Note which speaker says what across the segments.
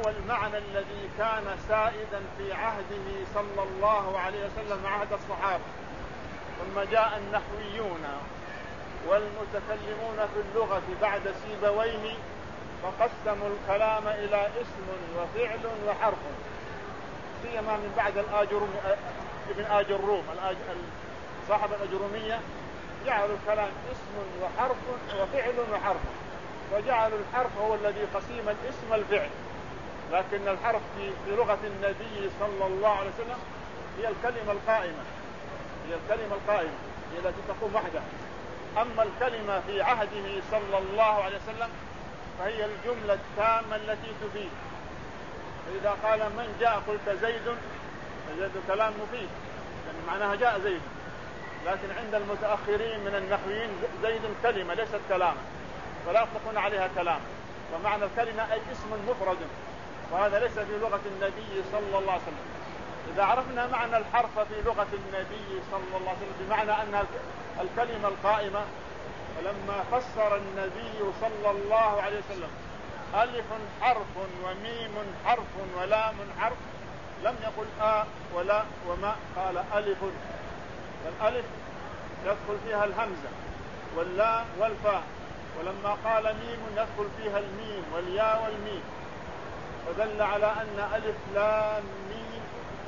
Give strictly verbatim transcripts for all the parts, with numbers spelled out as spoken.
Speaker 1: هو المعنى الذي كان سائدا في عهده صلى الله عليه وسلم عهد الصحابة. ثم جاء النحويون والمتكلمون في اللغة بعد سيبويه فقسموا الكلام إلى اسم وفعل وحرف، سيما من بعد الآجروم ابن آجروم صاحب الأجرومية جعلوا الكلام اسم وحرف وفعل وحرف، وجعلوا الحرف هو الذي قسيم الاسم والفعل، لكن الحرف في, في لغة النبي صلى الله عليه وسلم هي الكلمة القائمة، هي الكلمة القائمة هي التي تقوم وحدها. أما الكلمة في عهده صلى الله عليه وسلم فهي الجملة التامة التي تفيد. فإذا قال من جاء قلت زيد، فزيد كلام مفيد يعني معناها جاء زيد، لكن عند المتأخرين من النحويين زيد كلمة ليست كلاما، فلا يطلقون عليها كلاما، ومعنى الكلمة أي اسم مفرد، وهذا ليس في لغة النبي صلى الله عليه وسلم. إذا عرفنا معنى الحرف في لغة النبي صلى الله عليه وسلم بمعنى أنها الكلمة القائمة، فلما فسر النبي صلى الله عليه وسلم ألف حرف وميم حرف ولام حرف لم يقل آ ولا وما، قال ألف. فالألف يدخل فيها الهمزة واللام والفاء، ولما قال ميم يدخل فيها الميم والياء والميم، فدل على أن ألف لام ميم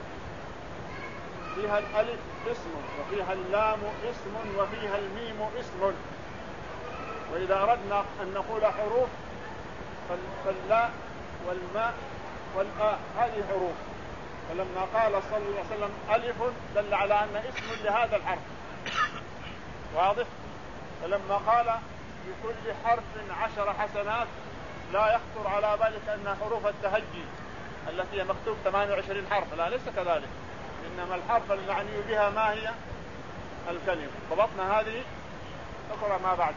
Speaker 1: فيها الألف اسم وفيها اللام اسم وفيها الميم اسم. وإذا أردنا أن نقول حروف فاللاء والماء والآ هذه حروف، فلما قال صلى الله عليه وسلم ألف دل على أن اسم لهذا الحرف، واضح؟ فلما قال بكل حرف عشر حسنات لا يخطر على بالك أن حروف التهجي التي هي مكتوب ثمانية وعشرين حرف، لا ليس كذلك، إنما الحرف المعني بها ما هي الكلمة. ضبطنا هذه، اقرأ ما بعده.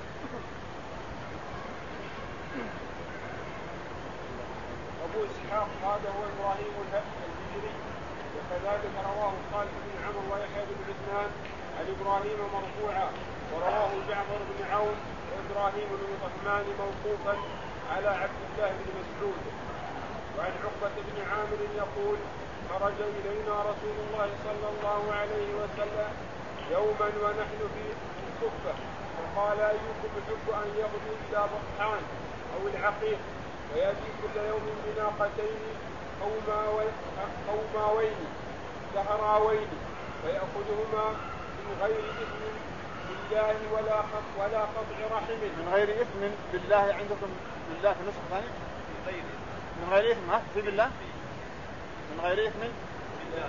Speaker 2: أبو إسحاق هذا هو إبراهيم الهجري، وكذلك رواه خالد بن عمرو ويحيى بن عثمان عن إبراهيم مرفوعا، ورواه جعفر بن عون وإبراهيم بن الرحمن موقوفا على عبد الله بن مسعود. وعن عقبة بن عامر يقول: خرج إلينا رسول الله صلى الله عليه وسلم يوما ونحن في الصفة، فقال: أيكم يحب أن يغدو إلى بطحان أو العقيق ويأتي كل يوم بناقتين أو ماوين زهراوين فيأخذهما من غير إثم بالله ولا ولا قطع رحم.
Speaker 1: من غير إثم بالله عندكم بالله في نسخ ثاني؟ من غير إثم ها في بالله؟ من غير إثم بالله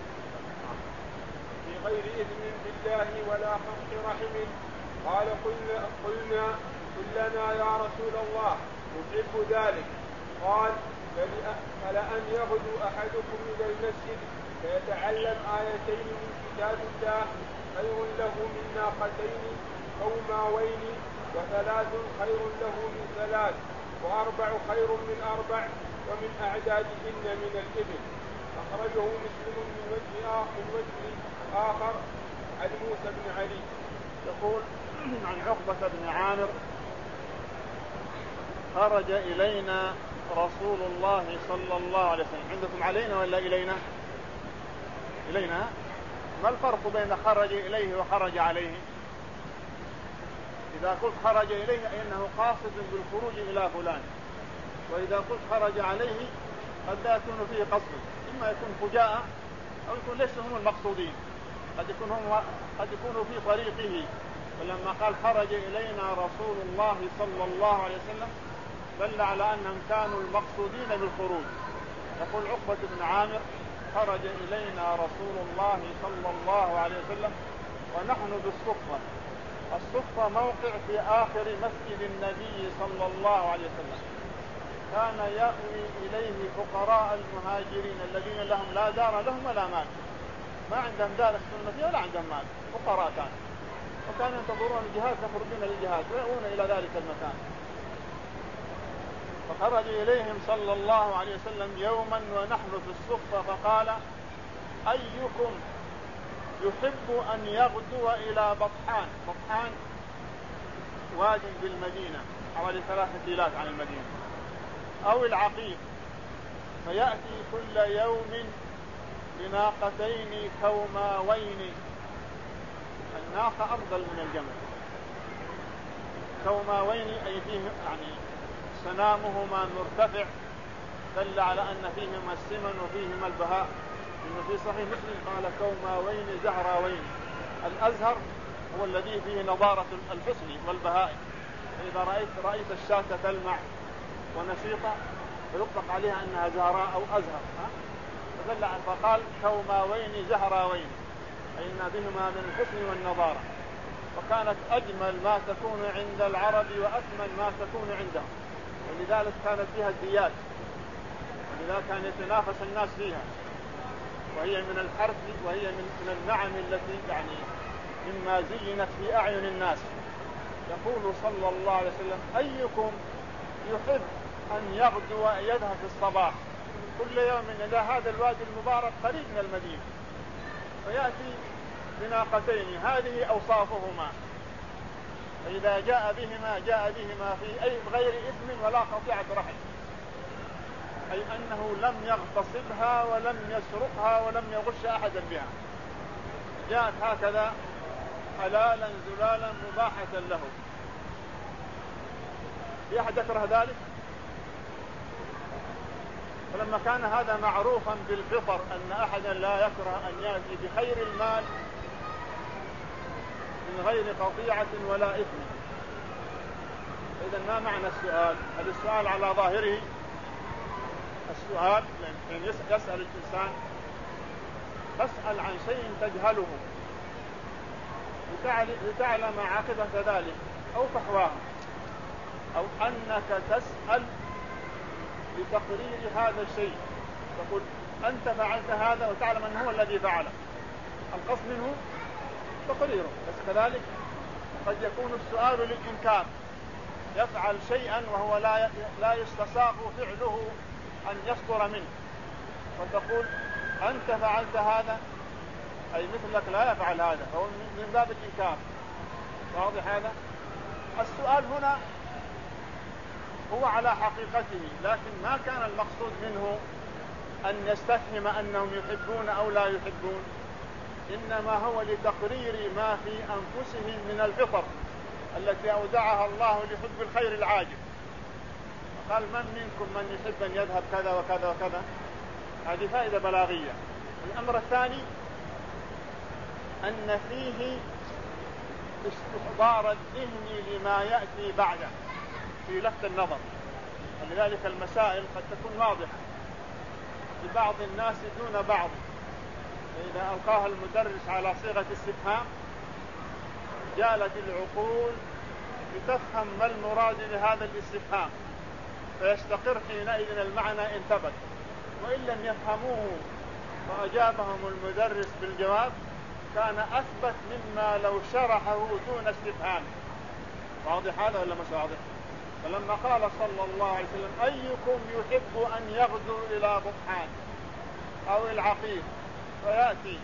Speaker 2: في غير إثم بالله ولا قطع رحم. قال: قلنا قلنا كلنا يا رسول الله نحب ذلك. قال: فلأن يغدو أحدكم إلى المسجد فيتعلم آيتين من كتاب الله خير له من ناقتين أو ماوين، وثلاث خير له من ثلاث، وأربع خير من أربع، ومن أعدادهن من الإبل. أخرجه مسلم من وجه آخر, من وجه آخر عن موسى بن علي.
Speaker 1: يقول عن عقبة بن عامر: خرج إلينا رسول الله صلى الله عليه وسلم. عندكم علينا ولا إلينا؟ إلينا. ما الفرق بين خرج إليه وخرج عليه؟ إذا قلت خرج إليه أي أنه قاصد بالخروج إلى فلان، وإذا قلت خرج عليه قد لا يكون فيه قصد، إما يكون فجاء أو يكون ليس هم المقصودين، قد يكون هم قد يكونوا في طريقه. فلما قال خرج إلينا رسول الله صلى الله عليه وسلم دل على أنهم كانوا المقصودين بالخروج. يقول عقبة بن عامر: خرج إلينا رسول الله صلى الله عليه وسلم ونحن بالصفة. الصفة موقع في آخر مسجد النبي صلى الله عليه وسلم، كان يأوي إليه فقراء المهاجرين الذين لهم لا دار لهم ولا مال، ما عندهم دار يسكنون فيها ولا عندهم مال، فقراء كانوا، وكانوا ينتظرون الجهاد يخرجون للجهاد ويأوون إلى ذلك المكان. فخرج إليهم صلى الله عليه وسلم يوما ونحن في الصفة فقال: أيكم يحب أن يغدو إلى بطحان؟ بطحان وادي بالمدينة حوالي ثلاثة كيلات عن المدينة، أو العقيق فيأتي كل يوم بناقتين كوماوين. الناقة أفضل من الجمل. كوماوين أي فيه يعني سنامهما مرتفع، دل على أن فيهما السمن وفيهما البهاء. إنه في صحيح مسلم قال كوماوين زهراوين. الأزهر هو الذي فيه نضارة الحسن والبهاء. إذا رأيت رأيت الشاة تلمع ونشيطة فيطلق عليها أنها زهراء أو أزهر. فدل فقال كوماوين زهراوين، أي أن بهما من الحسن والنضارة. وكانت أجمل ما تكون عند العرب وأثمن ما تكون عندهم، ولذلك كانت فيها الديات، ولذلك كان يتنافس الناس فيها. وهي من الحرث وهي من النعم التي يعني مما زينت في أعين الناس. يقول صلى الله عليه وسلم أيكم يحب أن يغدو ويذهب في الصباح كل يوم إلى هذا الوادي المبارك قريب من المدينة، فيأتي بناقتين هذه أوصافهما، فإذا جاء بهما جاء بهما في أي غير إثم ولا قطيعة رحم، أي أنه لم يغتصبها ولم يسرقها ولم يغش أحدا بها، جاءت هكذا حلالا زلالا مباحة له. في أحد يكره ذلك؟ فلما كان هذا معروفا بالفطر أن أحدا لا يكره أن يأتي بخير المال من غير قطيعة ولا إثم، إذن ما معنى السؤال؟ هل السؤال على ظاهره؟ السؤال يعني يسأل الإنسان تسأل عن شيء تجهله لتعلم عاقبة ذلك أو فحواه، أو أنك تسأل لتقرير هذا الشيء، تقول أنت فعلت هذا وتعلم أنه هو الذي فعله، القصد منه تقريره. بس كذلك قد يكون السؤال للإنكار، يفعل شيئا وهو لا لا يستساغ فعله أن يصدر منه، فتقول أنت فعلت هذا، أي مثلك لا يفعل هذا، فهو من باب الإنكار. واضح هذا؟ السؤال هنا هو على حقيقته، لكن ما كان المقصود منه أن يستفهم أنهم يحبون أو لا يحبون، إنما هو لتقرير ما في أنفسهم من الفطر التي أودعها الله لحب الخير العاجل. قال من منكم من يحب أن يذهب كذا وكذا وكذا، هذه فائدة بلاغية. الأمر الثاني أن فيه استحضار الذهن لما يأتي بعده في لفت النظر، ولذلك المسائل قد تكون واضحة لبعض الناس دون بعض، فإذا ألقاها المدرس على صيغة استفهام جالت العقول لتفهم ما المراد بهذا الاستفهام، فيستقر حينئذ المعنى إن ثبت، وإن لم يفهموه فأجابهم المدرس بالجواب كان أثبت مما لو شرحه دون استفهام. واضح هذا ولا مش واضح؟ فلما قال صلى الله عليه وسلم أيكم يحب أن يغدو إلى بطحان أو العقيق فيأتي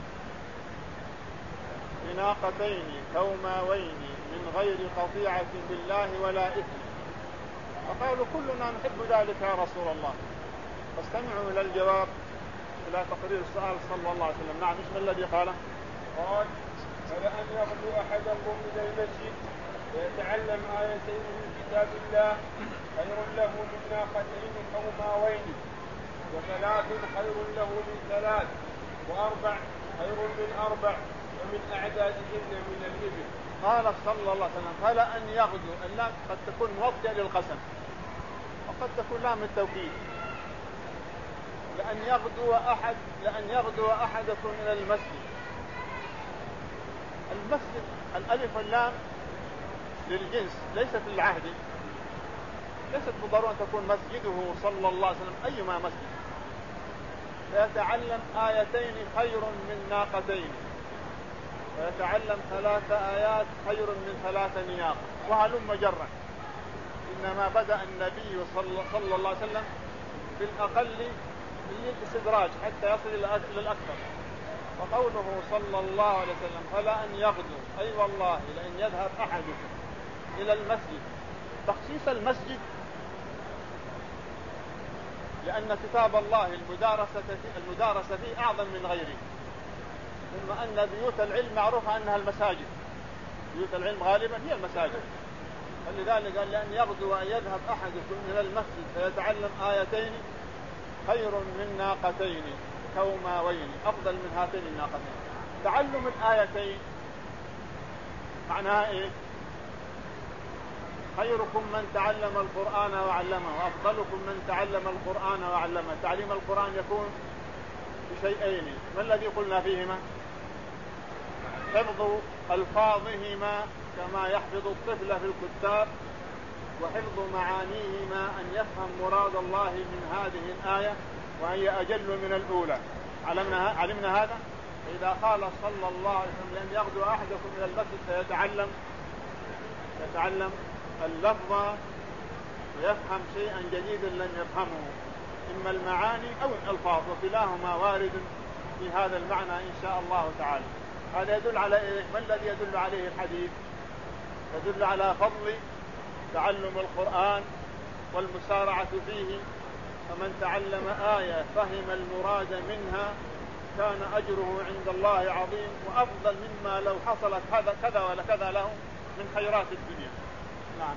Speaker 1: بناقتين كوماوين من غير قطيعة بالله ولا إثم، فقالوا كلنا نحب ذلك يا رسول الله. فاستمعوا إلى الجواب إلى تقرير السؤال صلى الله عليه وسلم. نعم، ما الذي قاله؟
Speaker 2: قال فلأن يغدو أحدكم إلى المسجد ويتعلم آيتين من كتاب الله خير له من ناقتين كوماوين، وثلاث خير له من ثلاث، وأربع خير من أربع، ومن أعدادهن من الإبل.
Speaker 1: قال صلى الله عليه وسلم فلأن يغدو، اللام قد تكون موطئة للقسم وقد تكون لام التوكيد. لأن يغدو أحد لأن يغدو أحدكم إلى المسجد. المسجد الألف واللام للجنس ليست للعهد، ليست بالضرورة أن تكون مسجده صلى الله عليه وسلم أيما مسجد. فيتعلم آيتين خير من ناقتين، ويتعلم ثلاث آيات خير من ثلاث نياق، وهلم جرا. إنما بدأ النبي صلى الله عليه وسلم بالأقل بالاستدراج حتى يصل إلى الأكثر. وقوله صلى الله عليه وسلم فلا أن يغدو، أي أيوة والله لأن يذهب أحدكم إلى المسجد. تخصيص المسجد لأن كتاب الله المدارسة فيه, المدارسة فيه أعظم من غيره. ثم أن بيوت العلم معروفة أنها المساجد، بيوت العلم غالبا هي المساجد. فلذلك قال لأن يغدو وأن يذهب أحدكم إلى المسجد فيتعلم آيتين خير من ناقتين كوماوين، أفضل من هاتين الناقتين. تعلم الآيتين معناها إيه؟ خيركم من تعلم القرآن وعلمه وأفضلكم من تعلم القرآن وعلمه. تعليم القرآن يكون بشيئين، ما الذي قلنا فيهما؟ حفظ ألفاظهما كما يحفظ الطفل في الكتاب، وحفظ معانيهما أن يفهم مراد الله من هذه الآية وهي أجل من الأولى. علمنا, علمنا هذا. إذا قال صلى الله عليه وسلم لأن يغدو أحدكم إلى المسجد فيتعلم يتعلم اللفظ ويفهم شيئا جديدا لم يفهمه، إما المعاني أو الألفاظ، وكلاهما وارد في هذا المعنى إن شاء الله تعالى. هذا يدل على إيه؟ ما الذي يدل عليه الحديث؟ يدل على فضل تعلم القرآن والمسارعة فيه. فمن تعلم آية فهم المراد منها كان أجره عند الله عظيم، وأفضل مما لو حصلت هذا كذا ولا كذا له من خيرات الدنيا. نعم.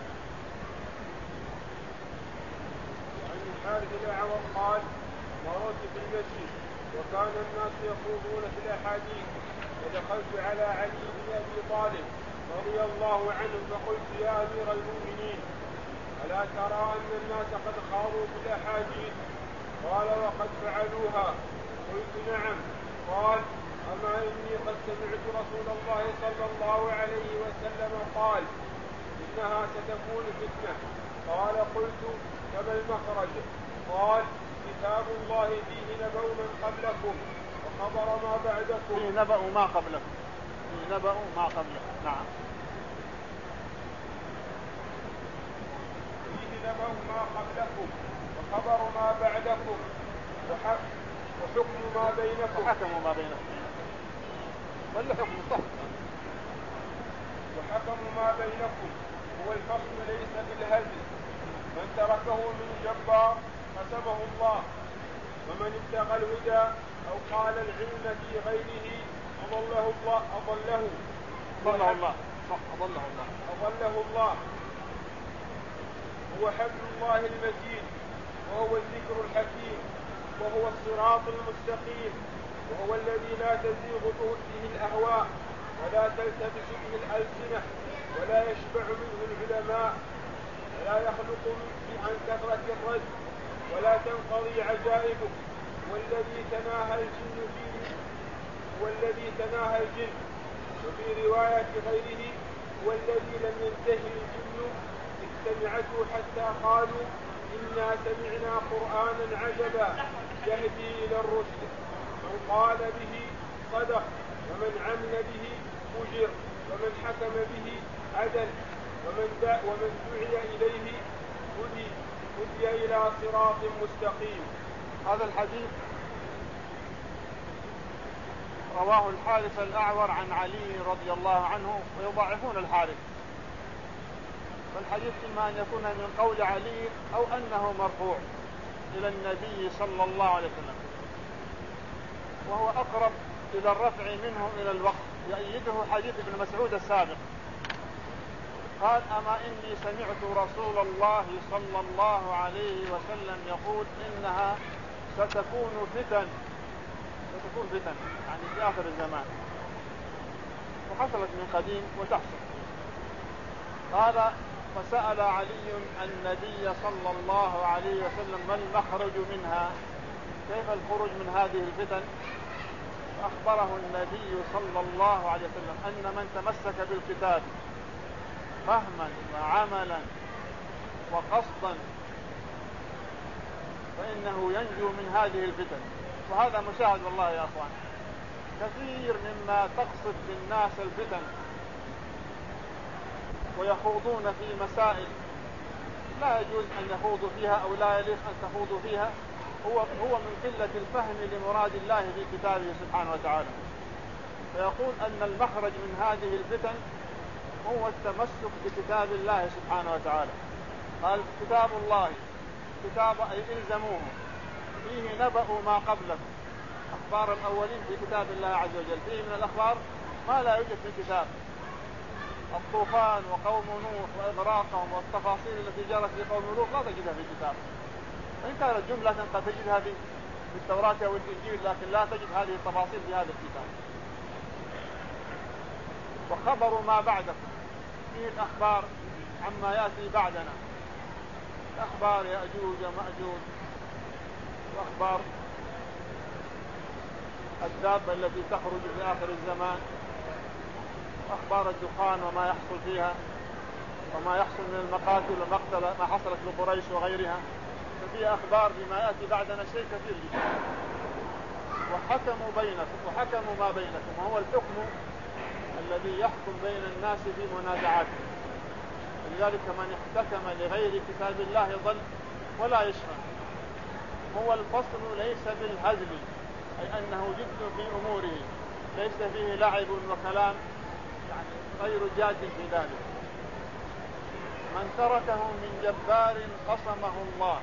Speaker 2: عن الحارث الأعور قال: مررت في المسجد وكان الناس يخوضون في الأحاديث، فدخلت على علي بن أبي طالب رضي الله عنه فقلت: يا أمير المؤمنين، ألا ترى أن الناس قد خاضوا في الأحاديث؟ قال: وقد فعلوها. قلت: نعم. قال: أما إني قد سمعت رسول الله صلى الله عليه وسلم قال: إنها ستكون فتنة. قال: قلت: فما المخرج؟ قال: كتاب الله فيه نبأ من قبلكم وخبر ما بعدكم.
Speaker 1: فيه نبأ ما قبلكم فيه نبأ ما قبلكم. نعم.
Speaker 2: فيه نبأ ما قبلكم وخبر ما بعدكم وحكم ما بينكم
Speaker 1: وحكموا ما بينكم ولا حكم صح
Speaker 2: وحكم ما بينكم هو الفصل ليس بالهزل. من تركه من جبار حسبه الله، ومن ابتغى الهدى أو قال العلم في غيره أضله الله أضله
Speaker 1: أضله الله صح أضله الله
Speaker 2: أضله الله. هو حبل الله المتين، وهو الذكر الحكيم، وهو الصراط المستقيم، وهو الذي لا تزيغ به الأهواء ولا تلتبس به الألسنة ولا يشبع منه العلماء ولا يخلق عن كثرة الرد ولا تنقضي عجائبه. والذي تناهى الجن فيه والذي تناهى الجن. وفي رواية غيره: والذي لم ينتهي الجن استمعته حتى قالوا: إنا سمعنا قرآنا عجبا يهدي إلى الرشد. من قال به صدق، ومن عمل به أجر، ومن حكم به عدل، ومن دعا ومن دعي إليه هدي هدي إلى صراط مستقيم.
Speaker 1: هذا الحديث رواه الحارث الأعور عن علي رضي الله عنه، ويضاعفون الحارث، فالحديث إما أن يكون من قول علي أو أنه مرفوع إلى النبي صلى الله عليه وسلم، وهو أقرب إلى الرفع منه إلى الوقف. يؤيده حديث ابن مسعود السابق، قال: أما إني سمعت رسول الله صلى الله عليه وسلم يقول إنها ستكون فتن ستكون فتن يعني في آخر الزمان، وحصلت من قديم وتحصل. قال: فسأل علي النبي صلى الله عليه وسلم: ما المخرج منها؟ كيف الخروج من هذه الفتن؟ فأخبره النبي صلى الله عليه وسلم أن من تمسك بالكتاب فهما وعملا وقصدا فإنه ينجو من هذه الفتن. وهذا مشاهد والله يا أخوان، كثير مما تقصد بالناس الفتن ويخوضون في مسائل لا يجوز أن يخوضوا فيها أو لا يليق أن تخوضوا فيها، هو هو من قلة الفهم لمراد الله في كتابه سبحانه وتعالى. فيقول أن المخرج من هذه الفتن هو التمسك بكتاب الله سبحانه وتعالى. قال: كتاب الله كتاب أي إلزموه فيه نبأ ما قبلكم، أخبار الأولين في كتاب الله عز وجل، فيه من الأخبار ما لا يوجد في الكتاب، الطوفان وقوم نوح وإغراقهم والتفاصيل التي جرت في قوم لوط لا تجدها في الكتاب، وإن كانت جملة قد تجدها في التوراة أو الإنجيل، لكن لا تجد هذه التفاصيل في هذا الكتاب. وخبر ما بعدكم فيه الأخبار عما يأتي بعدنا، أخبار يأجوج ومأجوج، وأخبار الدابة التي تخرج في آخر الزمان، وأخبار الدخان وما يحصل فيها، وما يحصل من المقاتل والمقتل ما حصلت لقريش وغيرها. ففي أخبار بما يأتي بعدنا شيء كثير جدا. وحكموا بينكم، وحكموا ما بينكم، وهو الحكم الذي يحكم بين الناس في منازعاتهم. ولذلك من احتكم لغير كتاب الله ضل ولا يشفى. هو الفصل ليس بالهزل، أي أنه جد في أموره، ليس فيه لعب وكلام، يعني غير جاد في ذلك. من تركه من جبار قصمه الله،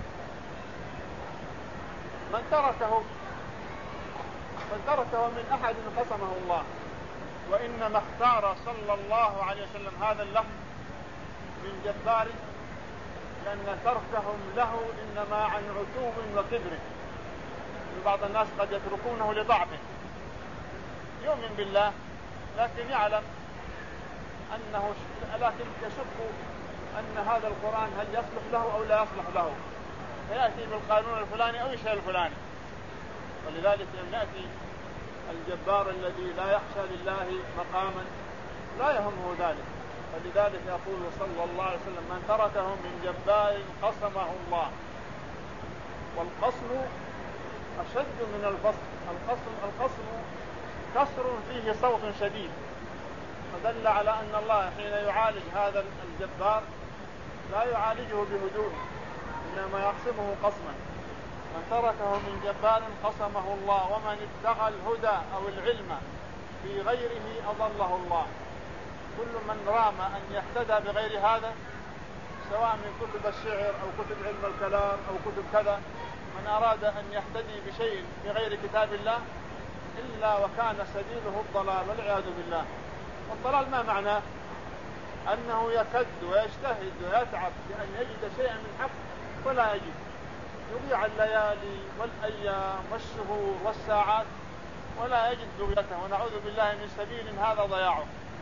Speaker 1: من تركه من تركه من أحد قصمه الله. وإنما اختار صلى الله عليه وسلم هذا اللفظ من جبار لأن تركهم له إنما عن عتوب وكبر. بعض الناس قد يتركونه لضعفه، يؤمن بالله لكن يعلم أنه لكن يشك أن هذا القرآن هل يصلح له أو لا يصلح له، فيأتي بالقانون الفلاني أو الشيء الفلاني. ولذلك أن يأتي الجبار الذي لا يخشى لله مقاما لا يهمه ذلك. فلذلك يقول صلى الله عليه وسلم من تركه من جبار قصمه الله. والقصم أشد من الفصل. القصم القصم كسر فيه صوت شديد، فدل على أن الله حين يعالج هذا الجبار لا يعالجه بهدوء، إنما يقسمه قصما. من تركه من جبار قصمه الله، ومن ابتغى الهدى أو العلم في غيره أضله الله. كل من رام أن يهتدى بغير هذا، سواء من كتب الشعر أو كتب علم الكلام أو كتب كذا، من أراد أن يهتدي بشيء بغير كتاب الله إلا وكان سبيله الضلال والعياذ بالله. والضلال ما معناه؟ أنه يكد ويجتهد ويتعب بأن يجد شيئا من حق ولا يجد، يضيع الليالي والأيام والشهور والساعات ولا يجد بغيته، ونعوذ بالله من سبيل هذا ضياعه.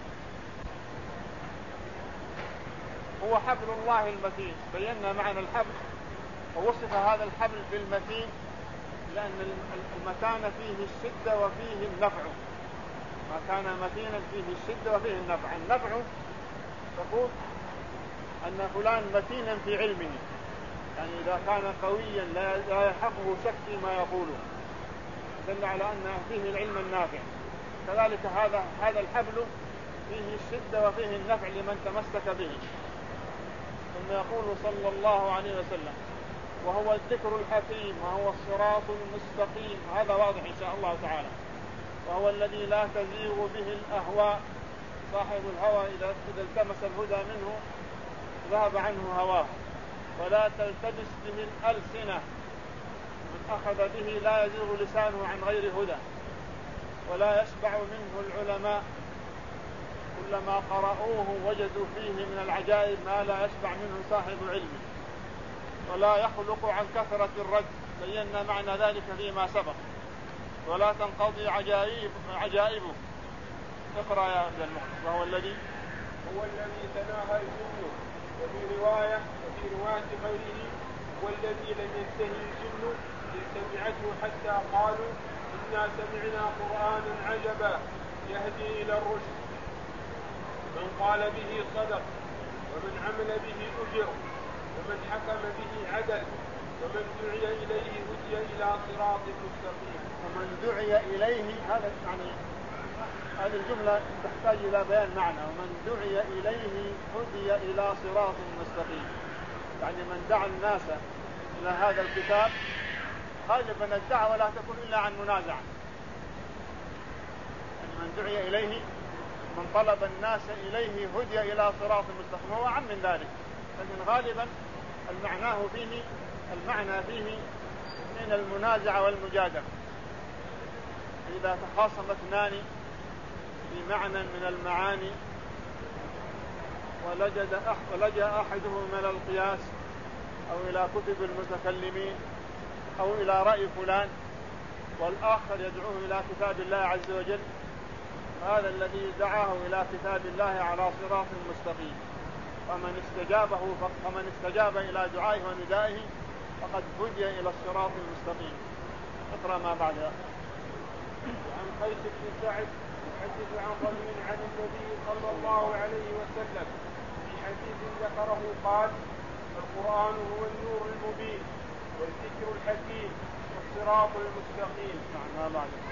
Speaker 1: هو حبل الله المتين، بينا معنى الحبل ووصف هذا الحبل بالمتين لأن المتانة فيه الشدة وفيه النفع. ما كان متينا فيه الشدة وفيه النفع. النفع تقول أن فلان متينا في علمه، يعني إذا كان قويا لا يلحقه شك فيما يقوله، دل على أن فيه العلم النافع. كذلك هذا هذا الحبل فيه الشدة وفيه النفع لمن تمسك به. ثم يقول صلى الله عليه وسلم وهو الذكر الحكيم وهو الصراط المستقيم. هذا واضح إن شاء الله تعالى. وهو الذي لا تزيغ به الأهواء. صاحب الهوى إذا التمس الهدى منه ذهب عنه هواه. ولا تلتبس به الألسنة، من أخذ به لا يزيغ لسانه عن غير هدى. ولا يشبع منه العلماء، كلما قرأوه وجدوا فيه من العجائب ما لا يشبع منه صاحب علم. ولا يخلق عن كثرة الرد، بينا معنى ذلك فيما سبق. ولا تنقضي عجائب عجائبه. اقرأ يا عبد المحسن. وهو الذي
Speaker 2: هو الذي تناهى الجن، وفي رواية وفي رواية غيره والذي لم ينتهي الجن إذ سمعته حتى قالوا إنا سمعنا قرآنا عجبا يهدي إلى الرشد. من قال به صدق، ومن عمل به أجر، ومن حكم به عدل، ومن دعي إليه هدي إلى صراط مستقيم.
Speaker 1: ومن دعي إليه، هذا يعني هذه الجملة تحتاج إلى بيان معنى. ومن دعي إليه هدي إلى صراط مستقيم، يعني من دعا الناس إلى هذا الكتاب. غالبا الدعوة لا تكون إلا عن منازعة، يعني من دعي إليه من طلب الناس إليه هدي إلى صراط مستقيم، هو عم من ذلك. لكن غالبا المعنى فيه المعنى فيه من المنازعة والمجادلة. إذا تخاصم اثنان في معنى من المعاني ولجأ أحدهما إلى القياس أو إلى كتب المتكلمين أو إلى رأي فلان والآخر يدعوه إلى كتاب الله عز وجل، هذا الذي دعاه إلى كتاب الله على صراط مستقيم، فمن استجابه فمن استجاب إلى دعائه وندائه فقد هدي إلى الصراط المستقيم. اقرأ ما بعدها.
Speaker 2: عن قيس بن سعد يحدث عن رجل عن النبي صلى الله عليه وسلم في حديث ذكره قال: القرآن هو النور المبين والذكر الحكيم والصراط المستقيم.
Speaker 1: ما بعدها.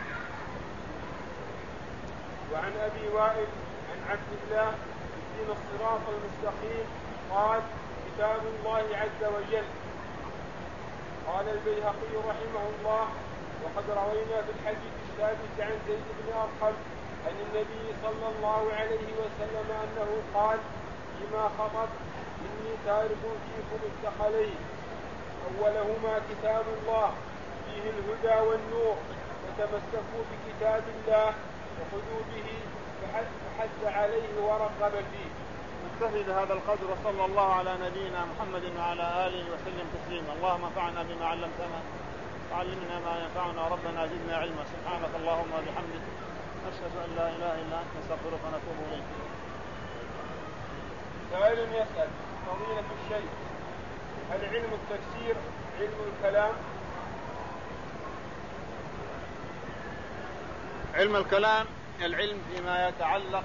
Speaker 2: وعن أبي وائل عن عبد الله اهدنا الصراط المستقيم قال: كتاب الله عز وجل. قال البيهقي رحمه الله: وقد روينا في الحديث السادس عن زيد بن أرقم عن النبي صلى الله عليه وسلم أنه قال فيما خطب: إني تارك فيكم الثقلين، أولهما كتاب الله فيه الهدى والنور، فتمسكوا بكتاب الله وخذوا به فحث عليه ورغب فيه.
Speaker 1: نكتفي بهذا القدر وصلى الله على نبينا محمد وعلى آله وسلم تسليما. اللهم انفعنا بما علمتنا وعلمنا ما ينفعنا وربنا زدنا علما. سبحانك اللهم وبحمدك نشهد أن لا إله إلا أنت نستغفرك ونتوب إليك.
Speaker 2: سائل يسأل: فضيلة الشيخ، هل علم التفسير علم الكلام؟
Speaker 1: علم الكلام العلم فيما يتعلق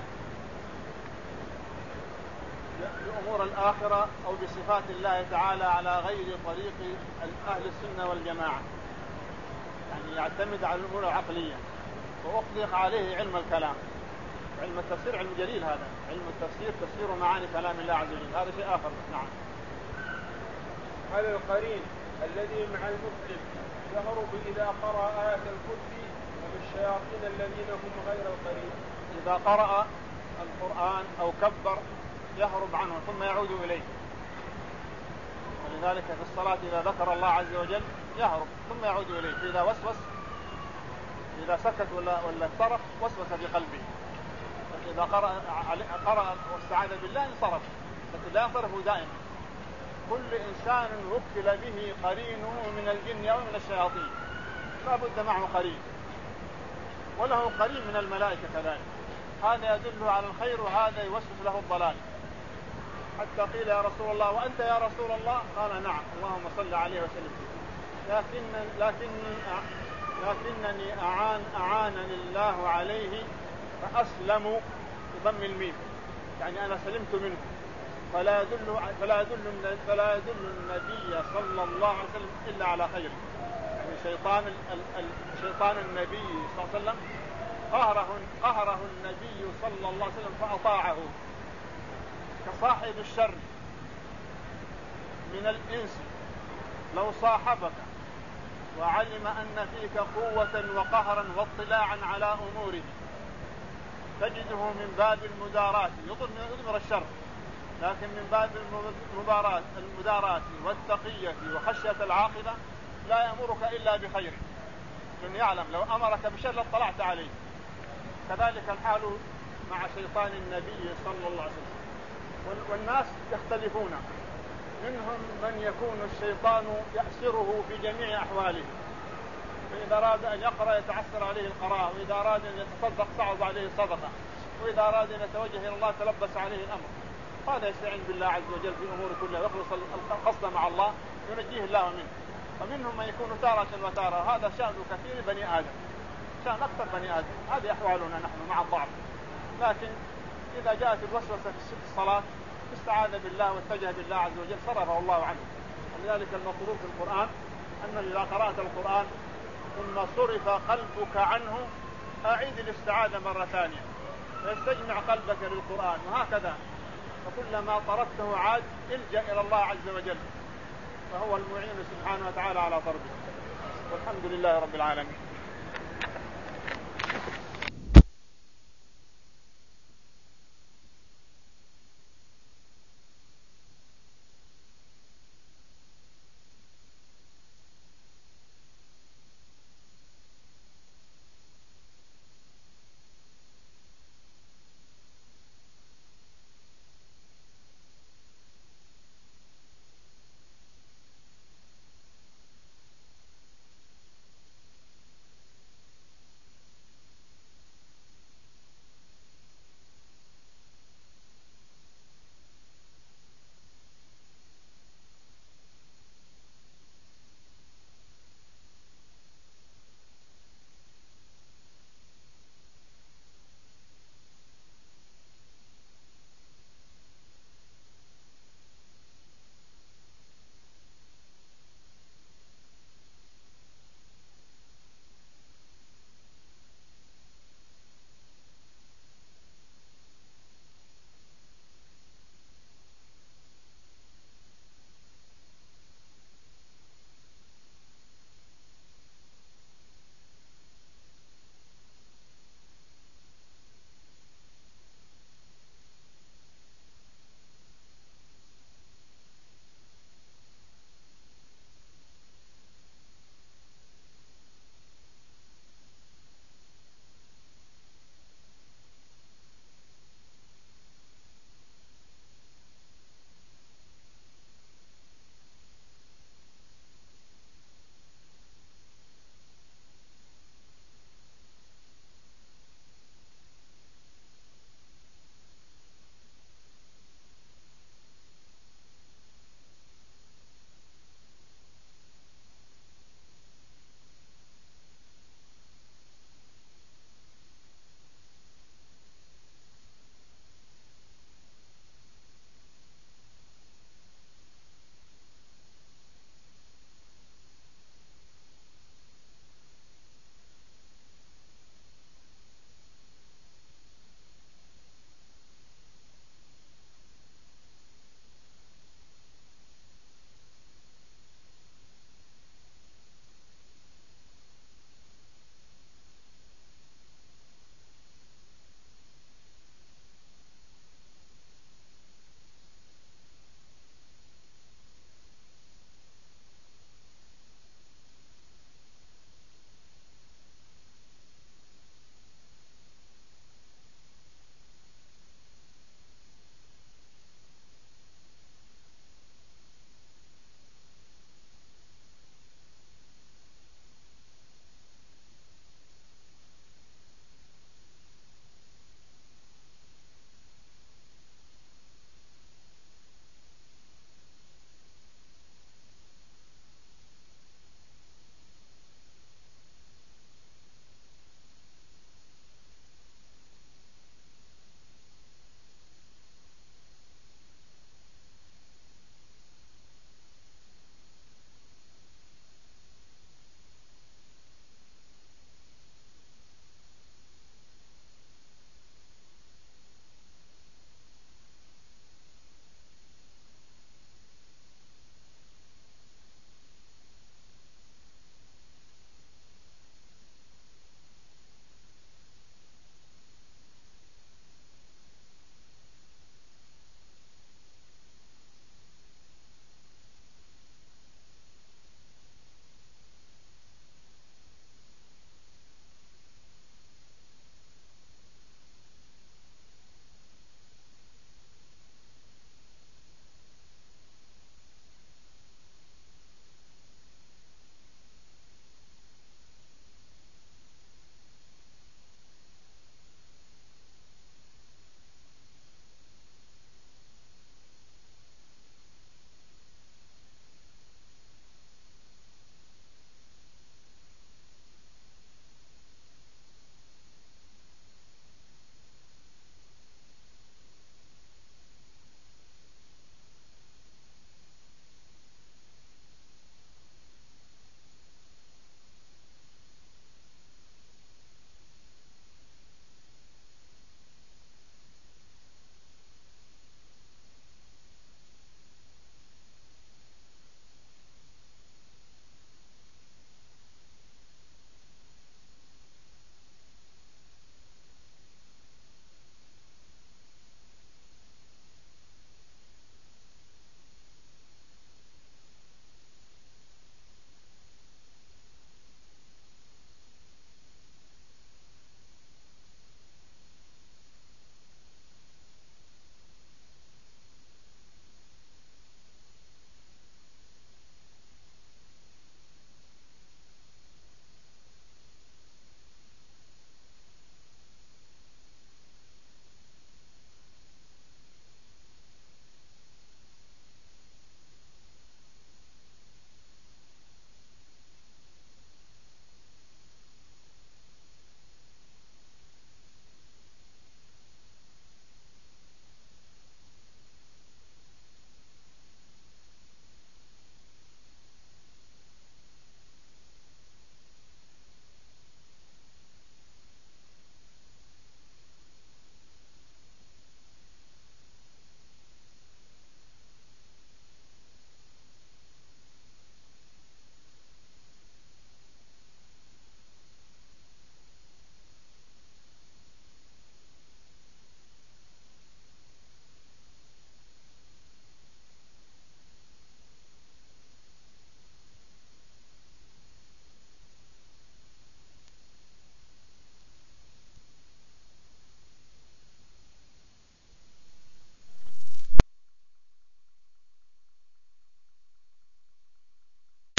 Speaker 1: بأمور الآخرة أو بصفات الله تعالى على غير طريق أهل السنة والجماعة، يعني يعتمد على الأمور العقلية وأطلق عليه علم الكلام. علم التفسير علم جليل، هذا علم التفسير تفسير معاني كلام الله عز وجل، هذا شيء آخر. نعم.
Speaker 2: هل القرين الذي مع المسلم يهرب إذا قرأ آية الكرسي أم الشياطين الذين هم غير القرين؟
Speaker 1: إذا قرأ القرآن أو كبر يهرب عنه ثم يعود إليه، ولذلك في الصلاة إذا ذكر الله عز وجل يهرب ثم يعود إليه، فإذا وسوس إذا سكت ولا ولا افترق وسوس في قلبه، إذا قرأ قرأ واستعاذ بالله انصرف، لكن لا ينصرف دائما. كل إنسان وكل به قرينه من الجن أو من الشياطين، لا بد معه قرين، وله قرين من الملائكة كذلك، هذا يدل على الخير وهذا يوسوس له الضلال. حتى قيل يا رسول الله وأنت يا رسول الله؟ قال نعم، اللهم صل عليه وسلم. لكن لكني لكنني أعان أعانني الله عليه فأسلم بضم الميم، يعني أنا سلمت منه. فلا يدل فلا يدل فلا يدل النبي صلى الله عليه وسلم إلا على خير. يعني شيطان شيطان النبي صلى الله عليه وسلم قهره قهره النبي صلى الله عليه وسلم فأطاعه، كصاحب الشر من الإنس لو صاحبك وعلم أن فيك قوة وقهرا واطلاعا على أموره تجده من باب المدارات يضمر الشر، لكن من باب المدارات المدارات والتقية وخشية العاقبة لا يأمرك إلا بخير، لأنه يعلم لو أمرك بشر لاطلعت عليه. كذلك الحال مع شيطان النبي صلى الله عليه وسلم. والناس يختلفون، منهم من يكون الشيطان يأسره في جميع أحواله، فإذا أراد أن يقرأ يتعسر عليه القراءة، وإذا أراد أن يتصدق صعب عليه الصدقة، وإذا أراد أن يتوجه إلى الله تلبس عليه الأمر. هذا يستعين بالله عز وجل في أمور كلها ويخلص القصد مع الله ينجيه الله منه. ومنهم من يكون تارة وتارة، هذا شأن كثير بني آدم، شأن أكثر بني آدم، هذه أحوالنا نحن مع الضعف. لكن إذا جاءت الوسوسة في الصلاة استعاذ بالله واتجه بالله عز وجل صرفه الله عنه. ولذلك المطلوب في القرآن أن إذا قرأت القرآن ثم صرف قلبك عنه أعيد الاستعاذة مرة ثانية فيستجمع قلبك للقرآن، وهكذا. فكلما طردته عاد الجأ إلى الله عز وجل، فهو المعين سبحانه وتعالى على طرده. والحمد لله رب العالمين.